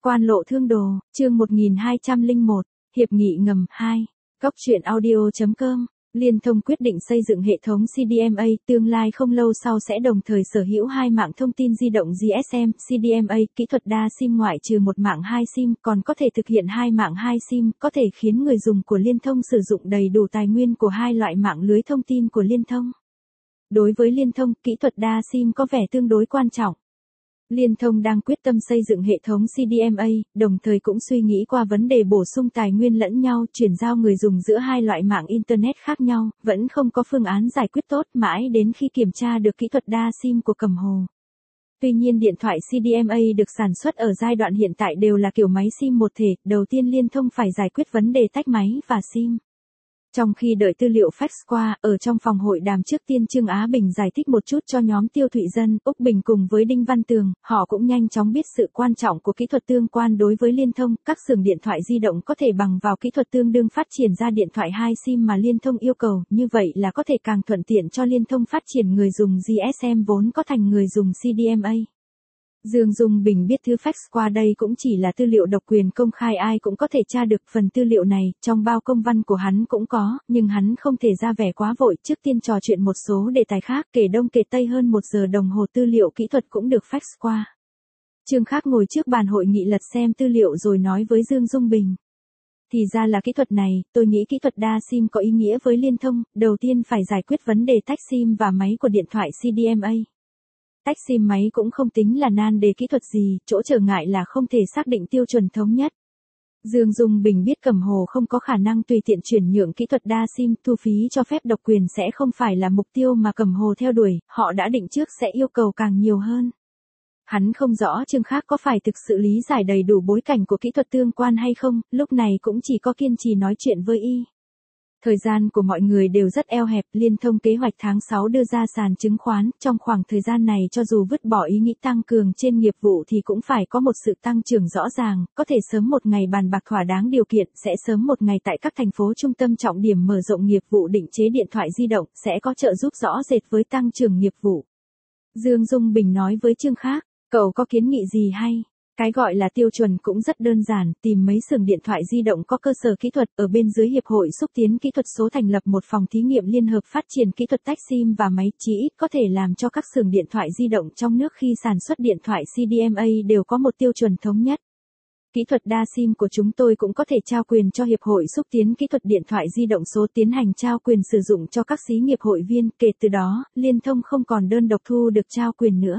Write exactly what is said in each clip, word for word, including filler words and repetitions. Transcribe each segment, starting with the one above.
Quan lộ thương đồ, chương một nghìn hai trăm lẻ một, Hiệp nghị ngầm hai. Góc truyện audio chấm com. Liên Thông quyết định xây dựng hệ thống xê đê em a, tương lai không lâu sau sẽ đồng thời sở hữu hai mạng thông tin di động giê ét em, xê đê em a, kỹ thuật đa SIM ngoại trừ một mạng hai SIM, còn có thể thực hiện hai mạng hai SIM, có thể khiến người dùng của Liên Thông sử dụng đầy đủ tài nguyên của hai loại mạng lưới thông tin của Liên Thông. Đối với Liên Thông, kỹ thuật đa SIM có vẻ tương đối quan trọng. Liên Thông đang quyết tâm xây dựng hệ thống xê đê em a, đồng thời cũng suy nghĩ qua vấn đề bổ sung tài nguyên lẫn nhau, chuyển giao người dùng giữa hai loại mạng Internet khác nhau, vẫn không có phương án giải quyết tốt mãi đến khi kiểm tra được kỹ thuật đa SIM của Cầm Hồ. Tuy nhiên điện thoại xê đê em a được sản xuất ở giai đoạn hiện tại đều là kiểu máy SIM một thể, đầu tiên Liên Thông phải giải quyết vấn đề tách máy và SIM. Trong khi đợi tư liệu fax qua, ở trong phòng hội đàm trước tiên Trương Á Bình giải thích một chút cho nhóm Tiêu Thụy Dân, Úc Bình cùng với Đinh Văn Tường, họ cũng nhanh chóng biết sự quan trọng của kỹ thuật tương quan đối với Liên Thông, các xưởng điện thoại di động có thể bằng vào kỹ thuật tương đương phát triển ra điện thoại hai SIM mà Liên Thông yêu cầu, như vậy là có thể càng thuận tiện cho Liên Thông phát triển người dùng giê ét em vốn có thành người dùng xê đê em a. Dương Dung Bình biết thư fax qua đây cũng chỉ là tư liệu độc quyền công khai ai cũng có thể tra được, phần tư liệu này, trong bao công văn của hắn cũng có, nhưng hắn không thể ra vẻ quá vội, trước tiên trò chuyện một số đề tài khác, kể đông kể tây hơn một giờ đồng hồ tư liệu kỹ thuật cũng được fax qua. Trương Khác ngồi trước bàn hội nghị lật xem tư liệu rồi nói với Dương Dung Bình. Thì ra là kỹ thuật này, tôi nghĩ kỹ thuật đa SIM có ý nghĩa với Liên Thông, đầu tiên phải giải quyết vấn đề tách SIM và máy của điện thoại xê đê em a. Tách SIM máy cũng không tính là nan đề kỹ thuật gì, chỗ trở ngại là không thể xác định tiêu chuẩn thống nhất. Dương Dung Bình biết Cầm Hồ không có khả năng tùy tiện chuyển nhượng kỹ thuật đa SIM, thu phí cho phép độc quyền sẽ không phải là mục tiêu mà Cầm Hồ theo đuổi, họ đã định trước sẽ yêu cầu càng nhiều hơn. Hắn không rõ Trương Khác có phải thực sự lý giải đầy đủ bối cảnh của kỹ thuật tương quan hay không, lúc này cũng chỉ có kiên trì nói chuyện với y. Thời gian của mọi người đều rất eo hẹp, Liên Thông kế hoạch tháng sáu đưa ra sàn chứng khoán, trong khoảng thời gian này cho dù vứt bỏ ý nghĩ tăng cường trên nghiệp vụ thì cũng phải có một sự tăng trưởng rõ ràng, có thể sớm một ngày bàn bạc thỏa đáng điều kiện, sẽ sớm một ngày tại các thành phố trung tâm trọng điểm mở rộng nghiệp vụ định chế điện thoại di động, sẽ có trợ giúp rõ rệt với tăng trưởng nghiệp vụ. Dương Dung Bình nói với Trương Khác, cậu có kiến nghị gì hay? Cái gọi là tiêu chuẩn cũng rất đơn giản, tìm mấy xưởng điện thoại di động có cơ sở kỹ thuật, ở bên dưới Hiệp hội Xúc tiến Kỹ thuật số thành lập một phòng thí nghiệm liên hợp phát triển kỹ thuật tách SIM và máy, chí ít có thể làm cho các xưởng điện thoại di động trong nước khi sản xuất điện thoại xê đê em a đều có một tiêu chuẩn thống nhất. Kỹ thuật đa SIM của chúng tôi cũng có thể trao quyền cho Hiệp hội Xúc tiến Kỹ thuật điện thoại di động số tiến hành trao quyền sử dụng cho các xí nghiệp hội viên, kể từ đó, Liên Thông không còn đơn độc thu được trao quyền nữa.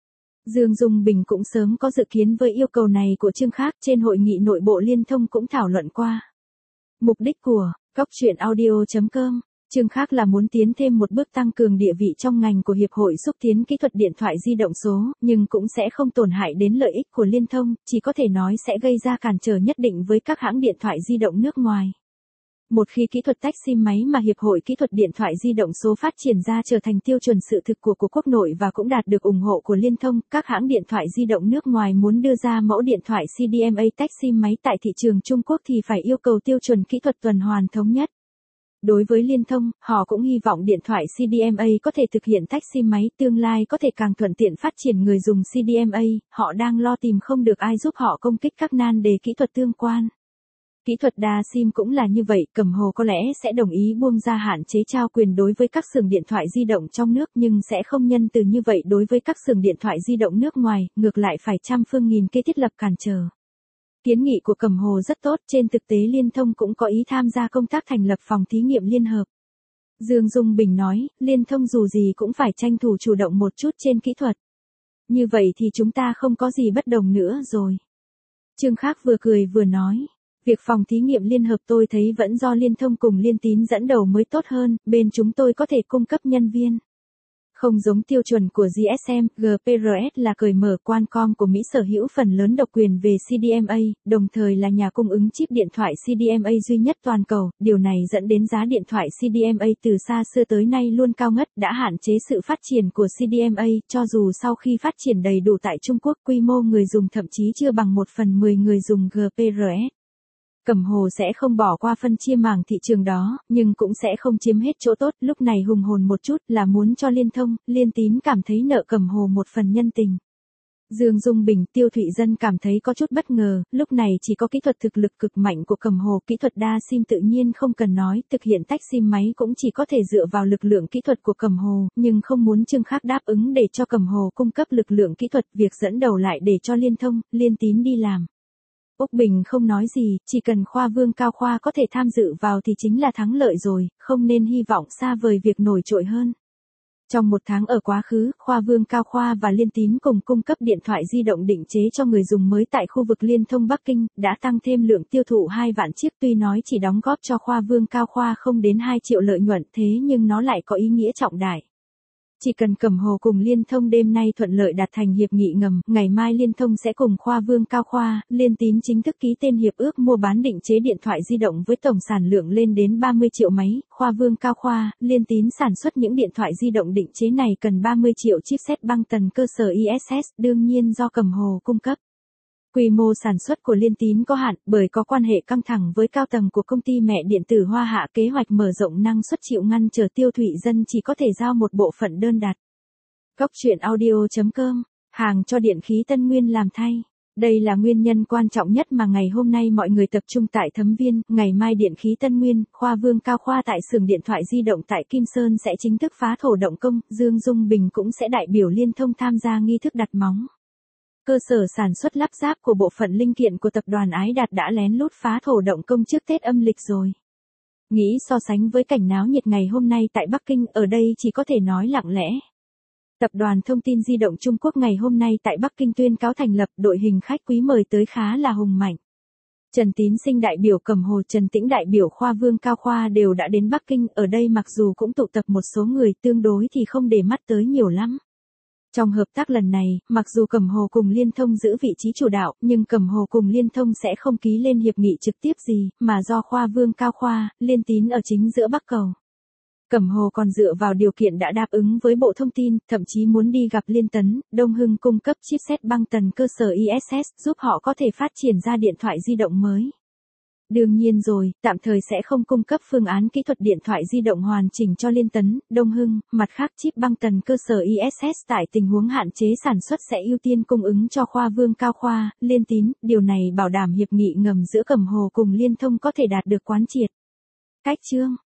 Dương Dung Bình cũng sớm có dự kiến với yêu cầu này của Trương Khác, trên hội nghị nội bộ Liên Thông cũng thảo luận qua. Mục đích của Góc truyện audio chấm com, Trương Khác là muốn tiến thêm một bước tăng cường địa vị trong ngành của Hiệp hội Xúc tiến Kỹ thuật điện thoại di động số, nhưng cũng sẽ không tổn hại đến lợi ích của Liên Thông, chỉ có thể nói sẽ gây ra cản trở nhất định với các hãng điện thoại di động nước ngoài. Một khi kỹ thuật tách SIM máy mà Hiệp hội Kỹ thuật điện thoại di động số phát triển ra trở thành tiêu chuẩn sự thực của của quốc nội và cũng đạt được ủng hộ của Liên Thông, các hãng điện thoại di động nước ngoài muốn đưa ra mẫu điện thoại xê đê em a tách SIM máy tại thị trường Trung Quốc thì phải yêu cầu tiêu chuẩn kỹ thuật tuần hoàn thống nhất. Đối với Liên Thông, họ cũng hy vọng điện thoại xê đê em a có thể thực hiện tách SIM máy, tương lai có thể càng thuận tiện phát triển người dùng xê đê em a, họ đang lo tìm không được ai giúp họ công kích các nan đề kỹ thuật tương quan. Kỹ thuật đa SIM cũng là như vậy, Cầm Hồ có lẽ sẽ đồng ý buông ra hạn chế trao quyền đối với các xưởng điện thoại di động trong nước nhưng sẽ không nhân từ như vậy đối với các xưởng điện thoại di động nước ngoài, ngược lại phải trăm phương nghìn kế thiết lập cản trở. Kiến nghị của Cầm Hồ rất tốt, trên thực tế Liên Thông cũng có ý tham gia công tác thành lập phòng thí nghiệm liên hợp. Dương Dung Bình nói, Liên Thông dù gì cũng phải tranh thủ chủ động một chút trên kỹ thuật. Như vậy thì chúng ta không có gì bất đồng nữa rồi. Trương Khác vừa cười vừa nói. Việc phòng thí nghiệm liên hợp tôi thấy vẫn do Liên Thông cùng Liên Tín dẫn đầu mới tốt hơn, bên chúng tôi có thể cung cấp nhân viên. Không giống tiêu chuẩn của giê ét em, giê pê rờ ét là cởi mở, Qualcomm của Mỹ sở hữu phần lớn độc quyền về xê đê em a, đồng thời là nhà cung ứng chip điện thoại xê đê em a duy nhất toàn cầu, điều này dẫn đến giá điện thoại xê đê em a từ xa xưa tới nay luôn cao ngất, đã hạn chế sự phát triển của xê đê em a, cho dù sau khi phát triển đầy đủ tại Trung Quốc, quy mô người dùng thậm chí chưa bằng một phần mười người dùng giê pê rờ ét. Cầm Hồ sẽ không bỏ qua phân chia mảng thị trường đó, nhưng cũng sẽ không chiếm hết chỗ tốt, lúc này hùng hồn một chút là muốn cho Liên Thông, Liên Tín cảm thấy nợ Cầm Hồ một phần nhân tình. Dương Dung Bình, Tiêu Thụy Dân cảm thấy có chút bất ngờ, lúc này chỉ có kỹ thuật thực lực cực mạnh của Cẩm Hồ, kỹ thuật đa sim tự nhiên không cần nói, thực hiện tách sim máy cũng chỉ có thể dựa vào lực lượng kỹ thuật của Cẩm Hồ, nhưng không muốn Trương Khác đáp ứng để cho Cẩm Hồ cung cấp lực lượng kỹ thuật, việc dẫn đầu lại để cho Liên Thông, Liên Tín đi làm. Úc Bình không nói gì, chỉ cần Khoa Vương Cao Khoa có thể tham dự vào thì chính là thắng lợi rồi, không nên hy vọng xa vời việc nổi trội hơn. Trong một tháng ở quá khứ, Khoa Vương Cao Khoa và Liên Tín cùng cung cấp điện thoại di động định chế cho người dùng mới tại khu vực Liên Thông Bắc Kinh, đã tăng thêm lượng tiêu thụ hai vạn chiếc, tuy nói chỉ đóng góp cho Khoa Vương Cao Khoa không đến hai triệu lợi nhuận, thế nhưng nó lại có ý nghĩa trọng đại. Chỉ cần Cẩm Hồ cùng Liên Thông đêm nay thuận lợi đạt thành hiệp nghị ngầm, ngày mai Liên Thông sẽ cùng Khoa Vương Cao Khoa, Liên Tín chính thức ký tên hiệp ước mua bán định chế điện thoại di động với tổng sản lượng lên đến ba mươi triệu máy. Khoa Vương Cao Khoa, Liên Tín sản xuất những điện thoại di động định chế này cần ba mươi triệu chipset băng tần cơ sở i ét ét, đương nhiên do Cẩm Hồ cung cấp. Quy mô sản xuất của Liên Tín có hạn, bởi có quan hệ căng thẳng với cao tầng của công ty mẹ điện tử Hoa Hạ, kế hoạch mở rộng năng suất chịu ngăn trở Tiêu Thụy Dân chỉ có thể giao một bộ phận đơn đặt. Cốc truyện audio chấm com, hàng cho điện khí Tân Nguyên làm thay. Đây là nguyên nhân quan trọng nhất mà ngày hôm nay mọi người tập trung tại Thấm Viên, ngày mai điện khí Tân Nguyên, Khoa Vương Cao Khoa tại xưởng điện thoại di động tại Kim Sơn sẽ chính thức phá thổ động công, Dương Dung Bình cũng sẽ đại biểu Liên Thông tham gia nghi thức đặt móng. Cơ sở sản xuất lắp ráp của bộ phận linh kiện của tập đoàn Ái Đạt đã lén lút phá thổ động công trước Tết âm lịch rồi. Nghĩ so sánh với cảnh náo nhiệt ngày hôm nay tại Bắc Kinh, ở đây chỉ có thể nói lặng lẽ. Tập đoàn Thông tin Di động Trung Quốc ngày hôm nay tại Bắc Kinh tuyên cáo thành lập, đội hình khách quý mời tới khá là hùng mạnh. Trần Tín Sinh đại biểu Cẩm Hồ, Trần Tĩnh đại biểu Khoa Vương Cao Khoa đều đã đến Bắc Kinh, ở đây mặc dù cũng tụ tập một số người, tương đối thì không để mắt tới nhiều lắm. Trong hợp tác lần này, mặc dù Cẩm Hồ cùng Liên Thông giữ vị trí chủ đạo, nhưng Cẩm Hồ cùng Liên Thông sẽ không ký lên hiệp nghị trực tiếp gì, mà do Khoa Vương Cao Khoa, Liên Tín ở chính giữa Bắc Cầu. Cẩm Hồ còn dựa vào điều kiện đã đáp ứng với Bộ Thông tin, thậm chí muốn đi gặp Liên Tấn, Đông Hưng cung cấp chipset băng tần cơ sở i ét ét, giúp họ có thể phát triển ra điện thoại di động mới. Đương nhiên rồi, tạm thời sẽ không cung cấp phương án kỹ thuật điện thoại di động hoàn chỉnh cho Liên Tấn, Đông Hưng, mặt khác chip băng tần cơ sở i ét ét tại tình huống hạn chế sản xuất sẽ ưu tiên cung ứng cho Khoa Vương Cao Khoa, Liên Tín, điều này bảo đảm hiệp nghị ngầm giữa Cẩm Hồ cùng Liên Thông có thể đạt được quán triệt. Cách chương